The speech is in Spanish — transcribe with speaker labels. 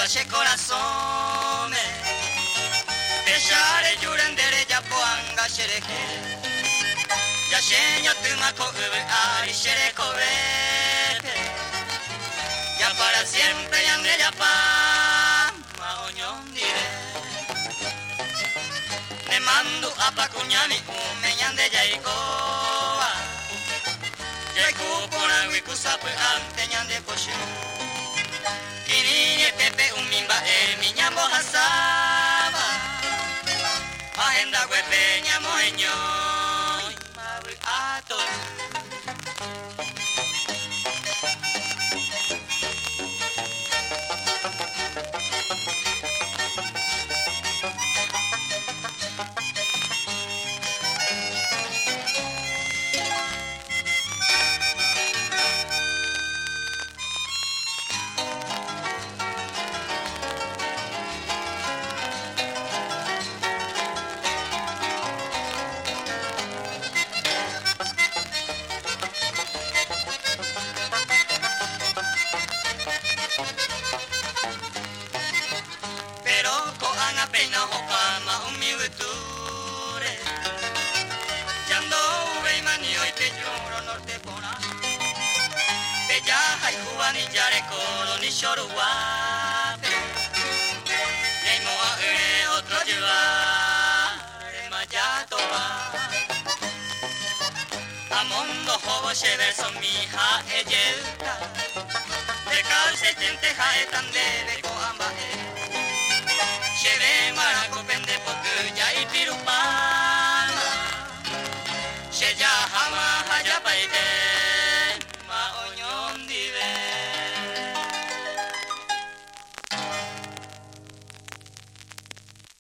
Speaker 1: che corazone Peshare yurendere ya poanga shereke Ya shenya tuma ko ube ari shere kobe Ya para siempre yamre ya pa maoñon dire Ne mandu apa kunyami umenyande yaikoa Yaiku pona wiku sapu ante nyande poshu Kini pepe umimba minyambo hasaba Agenda wepe nyamo enyo Mabu ato Pena hopama umiuture Yando ube mani hoy te lloro norte pona Bella haikuwa ni yare koro ni shoruwa Neimo a ure otro llevar Remayato va Amondo hobo shever son mi ha eyelta De calce tente jae tandere